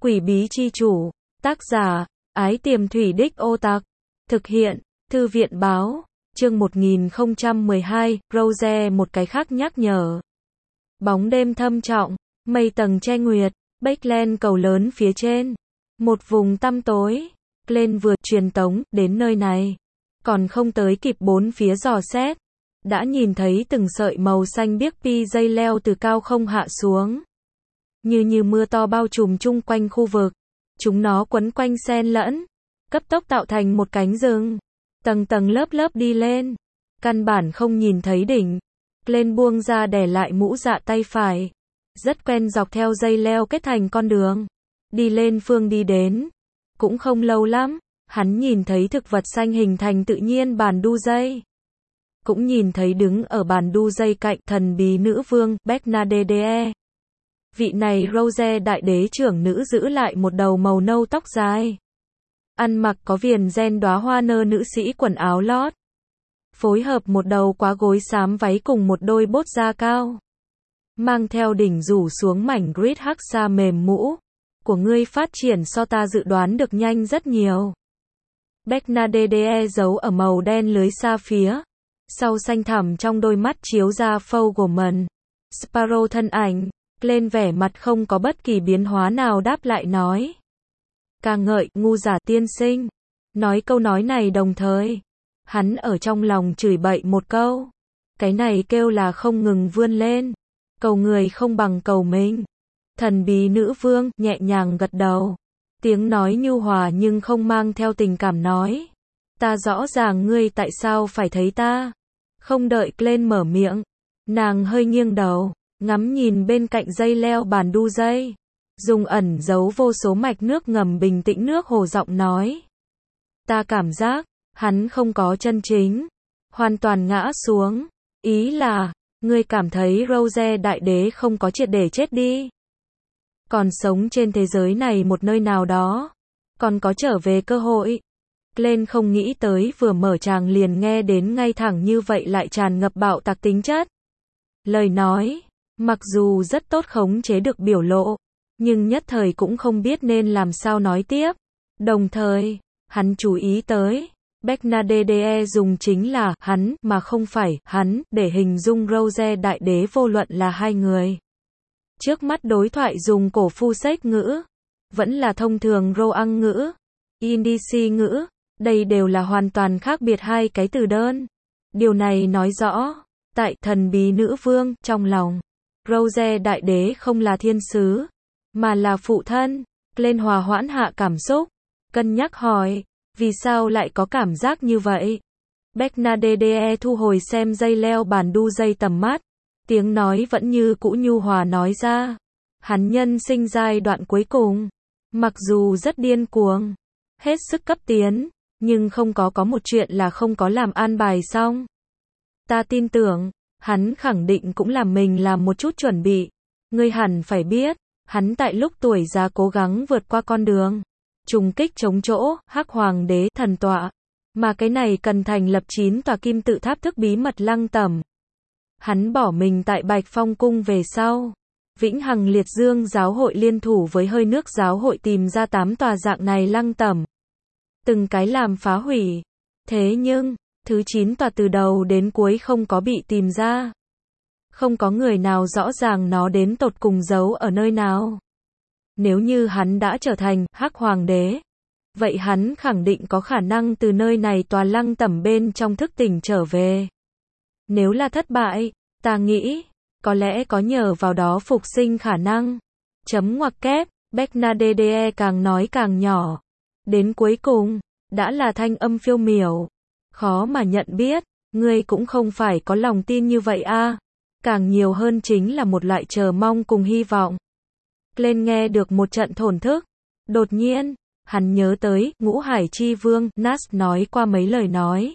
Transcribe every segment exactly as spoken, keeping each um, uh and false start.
Quỷ bí chi chủ. Tác giả, Ái Tiềm Thủy Đích Ô Tặc. Thực hiện, Thư viện báo. Chương một nghìn không trăm mười hai, Rose một cái khác nhắc nhở. Bóng đêm thâm trọng, mây tầng che nguyệt, Backland cầu lớn phía trên. Một vùng tăm tối. Lên vừa truyền tống đến nơi này. Còn không tới kịp bốn phía dò xét. Đã nhìn thấy từng sợi màu xanh biếc pi dây leo từ cao không hạ xuống. Như như mưa to bao trùm chung quanh khu vực. Chúng nó quấn quanh xen lẫn. Cấp tốc tạo thành một cánh rừng. Tầng tầng lớp lớp đi lên. Căn bản không nhìn thấy đỉnh. Lên buông ra để lại mũ dạ tay phải. Rất quen dọc theo dây leo kết thành con đường. Đi lên phương đi đến. Cũng không lâu lắm. Hắn nhìn thấy thực vật xanh hình thành tự nhiên bàn đu dây. Cũng nhìn thấy đứng ở bàn đu dây cạnh thần bí nữ vương, Bernadette. Vị này Rose đại đế trưởng nữ giữ lại một đầu màu nâu tóc dài. Ăn mặc có viền gen đóa hoa nơ nữ sĩ quần áo lót. Phối hợp một đầu quá gối xám váy cùng một đôi bốt da cao. Mang theo đỉnh rủ xuống mảnh grid hắc sa mềm mũ. Của ngươi phát triển so ta dự đoán được nhanh rất nhiều. Bernadette giấu ở màu đen lưới xa phía. Sau xanh thẳm trong đôi mắt chiếu ra Fogelman. Sparrow thân ảnh. Lên vẻ mặt không có bất kỳ biến hóa nào đáp lại nói. Ca ngợi, ngu giả tiên sinh. Nói câu nói này đồng thời. Hắn ở trong lòng chửi bậy một câu. Cái này kêu là không ngừng vươn lên. Cầu người không bằng cầu mình. Thần bí nữ vương, nhẹ nhàng gật đầu. Tiếng nói nhu hòa nhưng không mang theo tình cảm nói. Ta rõ ràng ngươi tại sao phải thấy ta. Không đợi lên mở miệng. Nàng hơi nghiêng đầu. Ngắm nhìn bên cạnh dây leo bàn đu dây. Dùng ẩn giấu vô số mạch nước ngầm bình tĩnh nước hồ giọng nói. Ta cảm giác, hắn không có chân chính. Hoàn toàn ngã xuống. Ý là, ngươi cảm thấy Rose đại đế không có triệt để chết đi. Còn sống trên thế giới này một nơi nào đó. Còn có trở về cơ hội. Lên không nghĩ tới vừa mở tràng liền nghe đến ngay thẳng như vậy lại tràn ngập bạo tạc tính chất. Lời nói. Mặc dù rất tốt khống chế được biểu lộ, nhưng nhất thời cũng không biết nên làm sao nói tiếp. Đồng thời, hắn chú ý tới, Bernadette dùng chính là hắn mà không phải hắn để hình dung Rose đại đế vô luận là hai người. Trước mắt đối thoại dùng cổ phu sách ngữ, vẫn là thông thường Roang ngữ, Indici ngữ, đây đều là hoàn toàn khác biệt hai cái từ đơn. Điều này nói rõ, tại thần bí nữ vương trong lòng. Rose đại đế không là thiên sứ, mà là phụ thân. Lên hòa hoãn hạ cảm xúc, cân nhắc hỏi, vì sao lại có cảm giác như vậy? Bernadette thu hồi xem dây leo bàn đu dây tầm mắt, tiếng nói vẫn như cũ nhu hòa nói ra. Hắn nhân sinh giai đoạn cuối cùng, mặc dù rất điên cuồng, hết sức cấp tiến, nhưng không có có một chuyện là không có làm an bài xong. Ta tin tưởng. Hắn khẳng định cũng làm mình làm một chút chuẩn bị. Ngươi hẳn phải biết, hắn tại lúc tuổi già cố gắng vượt qua con đường. Trùng kích chống chỗ, hắc hoàng đế thần tọa. Mà cái này cần thành lập chín tòa kim tự tháp thức bí mật lăng tẩm. Hắn bỏ mình tại Bạch Phong cung về sau. Vĩnh Hằng Liệt Dương giáo hội liên thủ với hơi nước giáo hội tìm ra tám tòa dạng này lăng tẩm. Từng cái làm phá hủy. Thế nhưng, thứ chín tòa từ đầu đến cuối không có bị tìm ra. Không có người nào rõ ràng nó đến tột cùng giấu ở nơi nào. Nếu như hắn đã trở thành hắc hoàng đế, vậy hắn khẳng định có khả năng từ nơi này tòa lăng tẩm bên trong thức tỉnh trở về. Nếu là thất bại, ta nghĩ, có lẽ có nhờ vào đó phục sinh khả năng. Chấm ngoặc kép, Bernadette càng nói càng nhỏ. Đến cuối cùng, đã là thanh âm phiêu miểu. Khó mà nhận biết, ngươi cũng không phải có lòng tin như vậy a. À. Càng nhiều hơn chính là một loại chờ mong cùng hy vọng. Lên nghe được một trận thổn thức. Đột nhiên, hắn nhớ tới, Ngũ Hải Chi Vương, Nas nói qua mấy lời nói.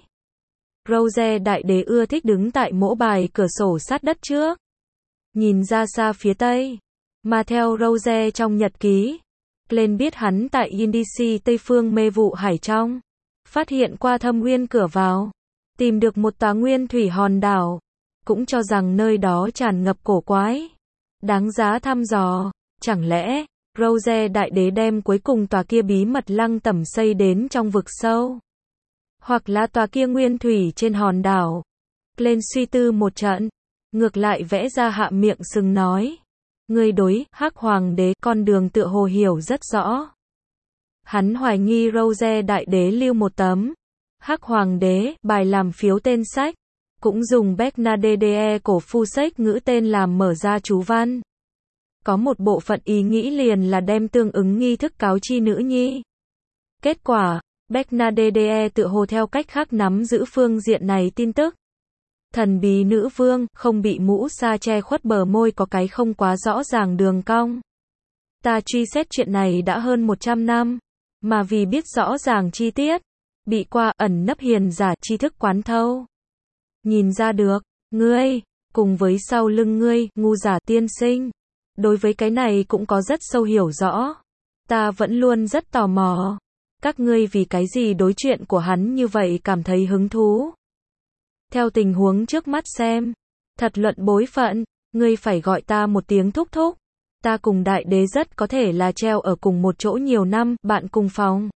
Rose đại đế ưa thích đứng tại mỗ bài cửa sổ sát đất trước. Nhìn ra xa phía tây. Mà theo Rose trong nhật ký. Lên biết hắn tại Indici Tây Phương mê vụ hải trong. Phát hiện qua thâm nguyên cửa vào. Tìm được một tòa nguyên thủy hòn đảo. Cũng cho rằng nơi đó tràn ngập cổ quái. Đáng giá thăm dò. Chẳng lẽ, Rose đại đế đem cuối cùng tòa kia bí mật lăng tẩm xây đến trong vực sâu. Hoặc là tòa kia nguyên thủy trên hòn đảo. Lên suy tư một trận. Ngược lại vẽ ra hạ miệng sừng nói. Ngươi đối, Hắc Hoàng đế, con đường tựa hồ hiểu rất rõ. Hắn hoài nghi Rose đại đế lưu một tấm. Hắc Hoàng đế, bài làm phiếu tên sách. Cũng dùng Bernadette cổ phu sách ngữ tên làm mở ra chú văn. Có một bộ phận ý nghĩ liền là đem tương ứng nghi thức cáo chi nữ nhi. Kết quả, Bernadette tự hồ theo cách khác nắm giữ phương diện này tin tức. Thần bí nữ vương, không bị mũ sa che khuất bờ môi có cái không quá rõ ràng đường cong. Ta truy xét chuyện này đã hơn một trăm năm, mà vì biết rõ ràng chi tiết, bị qua ẩn nấp hiền giả tri thức quán thâu. Nhìn ra được, ngươi, cùng với sau lưng ngươi, ngu giả tiên sinh, đối với cái này cũng có rất sâu hiểu rõ. Ta vẫn luôn rất tò mò. Các ngươi vì cái gì đối chuyện của hắn như vậy cảm thấy hứng thú? Theo tình huống trước mắt xem, thật luận bối phận, ngươi phải gọi ta một tiếng thúc thúc. Ta cùng đại đế rất có thể là treo ở cùng một chỗ nhiều năm, bạn cùng phòng.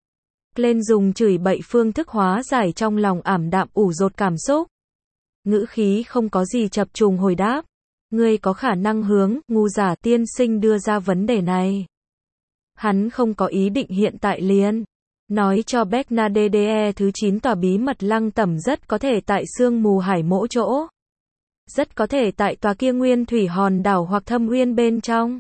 Lên dùng chửi bậy phương thức hóa giải trong lòng ảm đạm ủ rột cảm xúc. Ngữ khí không có gì chập trùng hồi đáp. Ngươi có khả năng hướng, ngu giả tiên sinh đưa ra vấn đề này. Hắn không có ý định hiện tại liền. Nói cho Bernadette thứ chín tòa bí mật lăng tẩm rất có thể tại sương mù hải mỗ chỗ. Rất có thể tại tòa kia nguyên thủy hòn đảo hoặc thâm uyên bên trong.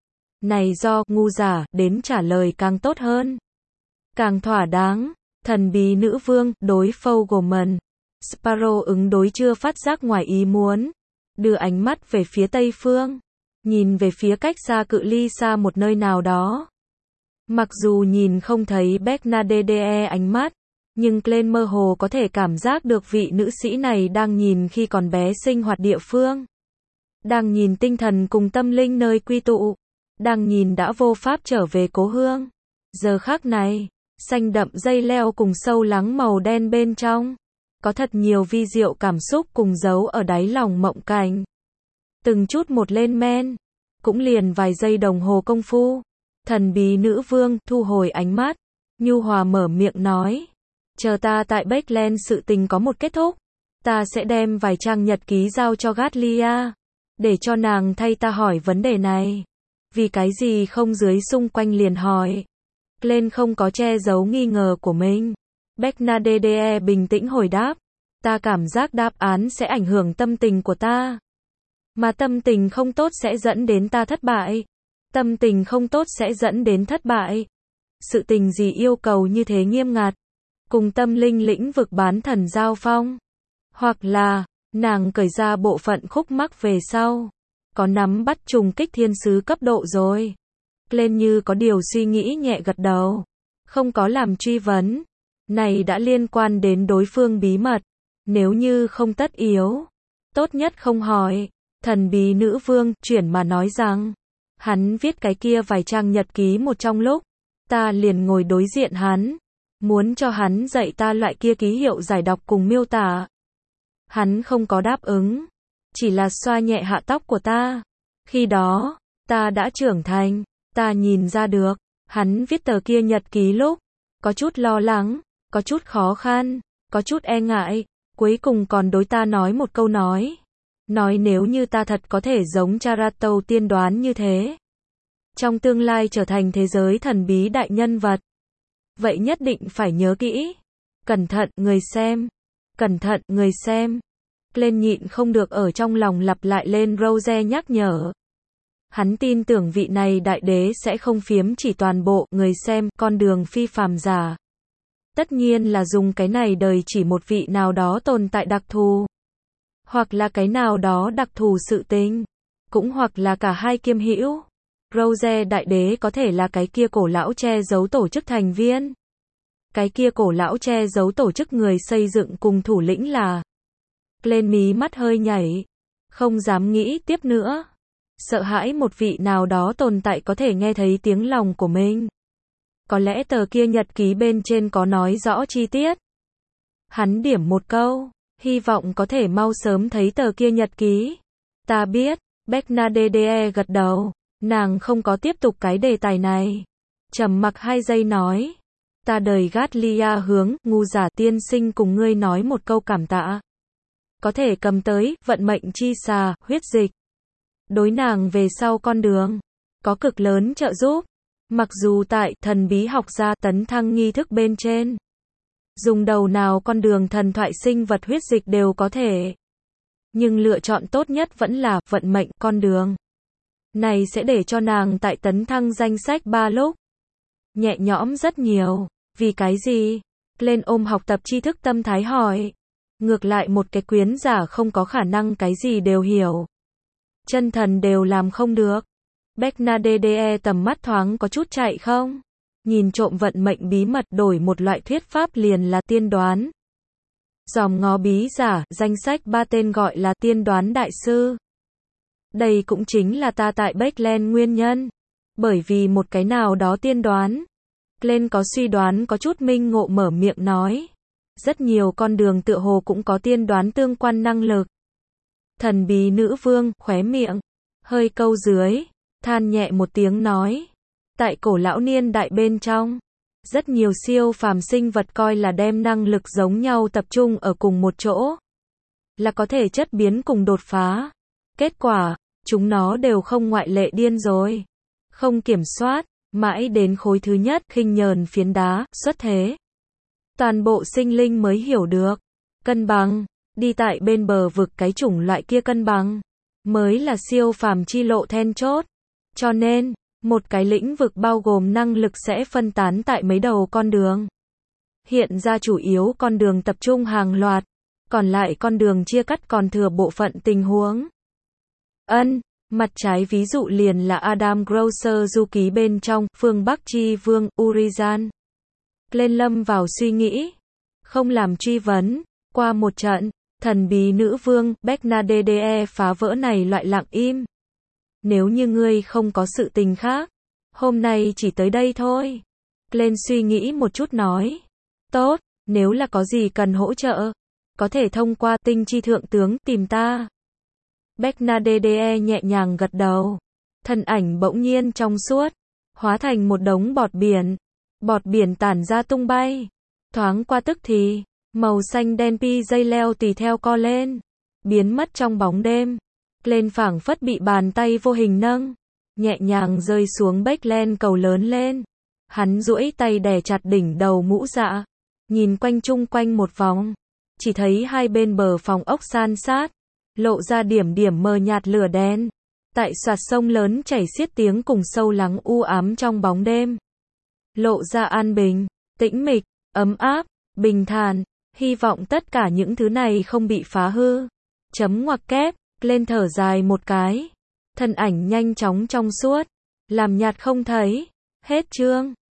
Này do, ngu giả, đến trả lời càng tốt hơn. Càng thỏa đáng. Thần bí nữ vương, đối Fogelman. Sparrow ứng đối chưa phát giác ngoài ý muốn. Đưa ánh mắt về phía tây phương. Nhìn về phía cách xa cự ly xa một nơi nào đó. Mặc dù nhìn không thấy Bernadette ánh mắt, nhưng Glenn mơ hồ có thể cảm giác được vị nữ sĩ này đang nhìn khi còn bé sinh hoạt địa phương. Đang nhìn tinh thần cùng tâm linh nơi quy tụ. Đang nhìn đã vô pháp trở về cố hương. Giờ khắc này, xanh đậm dây leo cùng sâu lắng màu đen bên trong. Có thật nhiều vi diệu cảm xúc cùng giấu ở đáy lòng mộng cảnh. Từng chút một lên men. Cũng liền vài giây đồng hồ công phu. Thần bí nữ vương thu hồi ánh mắt. Nhu hòa mở miệng nói. Chờ ta tại Bakeland sự tình có một kết thúc. Ta sẽ đem vài trang nhật ký giao cho Gatlia. Để cho nàng thay ta hỏi vấn đề này. Vì cái gì không dưới xung quanh liền hỏi. Glenn không có che giấu nghi ngờ của mình. Bernadette bình tĩnh hồi đáp. Ta cảm giác đáp án sẽ ảnh hưởng tâm tình của ta. Mà tâm tình không tốt sẽ dẫn đến ta thất bại. Tâm tình không tốt sẽ dẫn đến thất bại. Sự tình gì yêu cầu như thế nghiêm ngặt. Cùng tâm linh lĩnh vực bán thần giao phong. Hoặc là, nàng cởi ra bộ phận khúc mắc về sau. Có nắm bắt trùng kích thiên sứ cấp độ rồi. Lên như có điều suy nghĩ nhẹ gật đầu. Không có làm truy vấn. Này đã liên quan đến đối phương bí mật. Nếu như không tất yếu. Tốt nhất không hỏi. Thần bí nữ vương chuyển mà nói rằng. Hắn viết cái kia vài trang nhật ký một trong lúc. Ta liền ngồi đối diện hắn. Muốn cho hắn dạy ta loại kia ký hiệu giải đọc cùng miêu tả. Hắn không có đáp ứng. Chỉ là xoa nhẹ hạ tóc của ta. Khi đó, ta đã trưởng thành. Ta nhìn ra được. Hắn viết tờ kia nhật ký lúc. Có chút lo lắng. Có chút khó khăn. Có chút e ngại. Cuối cùng còn đối ta nói một câu nói. Nói nếu như ta thật có thể giống Charato tiên đoán như thế. Trong tương lai trở thành thế giới thần bí đại nhân vật. Vậy nhất định phải nhớ kỹ. Cẩn thận người xem. Cẩn thận người xem. Lên nhịn không được ở trong lòng lặp lại lên Rose nhắc nhở. Hắn tin tưởng vị này đại đế sẽ không phiếm chỉ toàn bộ người xem con đường phi phàm giả. Tất nhiên là dùng cái này đời chỉ một vị nào đó tồn tại đặc thù. Hoặc là cái nào đó đặc thù sự tình. Cũng hoặc là cả hai kiêm hữu. Rose đại đế có thể là cái kia cổ lão che giấu tổ chức thành viên. Cái kia cổ lão che giấu tổ chức người xây dựng cùng thủ lĩnh là. Lên mí mắt hơi nhảy. Không dám nghĩ tiếp nữa. Sợ hãi một vị nào đó tồn tại có thể nghe thấy tiếng lòng của mình. Có lẽ tờ kia nhật ký bên trên có nói rõ chi tiết. Hắn điểm một câu. Hy vọng có thể mau sớm thấy tờ kia nhật ký. Ta biết. Bernadette gật đầu. Nàng không có tiếp tục cái đề tài này. Trầm mặc hai giây nói. Ta đời Gatlia hướng, ngu giả tiên sinh cùng ngươi nói một câu cảm tạ. Có thể cầm tới, vận mệnh chi xà, huyết dịch. Đối nàng về sau con đường. Có cực lớn trợ giúp. Mặc dù tại thần bí học gia tấn thăng nghi thức bên trên. Dùng đầu nào con đường thần thoại sinh vật huyết dịch đều có thể. Nhưng lựa chọn tốt nhất vẫn là vận mệnh con đường. Này sẽ để cho nàng tại tấn thăng danh sách ba lúc. Nhẹ nhõm rất nhiều. Vì cái gì? Lên ôm học tập tri thức tâm thái hỏi. Ngược lại một cái quyến giả không có khả năng cái gì đều hiểu. Chân thần đều làm không được. Bernadette tầm mắt thoáng có chút chạy không? Nhìn trộm vận mệnh bí mật đổi một loại thuyết pháp liền là tiên đoán. Dòm ngó bí giả, danh sách ba tên gọi là tiên đoán đại sư. Đây cũng chính là ta tại Beckland nguyên nhân. Bởi vì một cái nào đó tiên đoán. Glenn có suy đoán có chút minh ngộ mở miệng nói. Rất nhiều con đường tựa hồ cũng có tiên đoán tương quan năng lực. Thần bí nữ vương, khóe miệng, hơi câu dưới, than nhẹ một tiếng nói. Tại cổ lão niên đại bên trong, rất nhiều siêu phàm sinh vật coi là đem năng lực giống nhau tập trung ở cùng một chỗ. Là có thể chất biến cùng đột phá. Kết quả, chúng nó đều không ngoại lệ điên rồi. Không kiểm soát, mãi đến khối thứ nhất khinh nhờn phiến đá, xuất thế. Toàn bộ sinh linh mới hiểu được. Cân bằng, đi tại bên bờ vực cái chủng loại kia cân bằng. Mới là siêu phàm chi lộ then chốt. Cho nên, một cái lĩnh vực bao gồm năng lực sẽ phân tán tại mấy đầu con đường. Hiện ra chủ yếu con đường tập trung hàng loạt. Còn lại con đường chia cắt còn thừa bộ phận tình huống. Ân, mặt trái ví dụ liền là Adam Grosser du ký bên trong, phương Bắc chi vương, Urizen. Lên lâm vào suy nghĩ. Không làm truy vấn. Qua một trận, thần bí nữ vương, Bernadette phá vỡ này loại lặng im. Nếu như ngươi không có sự tình khác, hôm nay chỉ tới đây thôi. Lên suy nghĩ một chút nói. Tốt, nếu là có gì cần hỗ trợ, có thể thông qua tinh chi thượng tướng tìm ta. Bernadette nhẹ nhàng gật đầu. Thân ảnh bỗng nhiên trong suốt, hóa thành một đống bọt biển. Bọt biển tản ra tung bay. Thoáng qua tức thì, màu xanh đen pi dây leo tùy theo co lên. Biến mất trong bóng đêm. Lên phảng phất bị bàn tay vô hình nâng. Nhẹ nhàng rơi xuống Beckland cầu lớn lên. Hắn duỗi tay đè chặt đỉnh đầu mũ dạ. Nhìn quanh chung quanh một vòng. Chỉ thấy hai bên bờ phòng ốc san sát. Lộ ra điểm điểm mờ nhạt lửa đen. Tại soạt sông lớn chảy xiết tiếng cùng sâu lắng u ám trong bóng đêm. Lộ ra an bình, tĩnh mịch, ấm áp, bình thản. Hy vọng tất cả những thứ này không bị phá hư. Chấm ngoặc kép, lên thở dài một cái. Thân ảnh nhanh chóng trong suốt. Làm nhạt không thấy. Hết chương.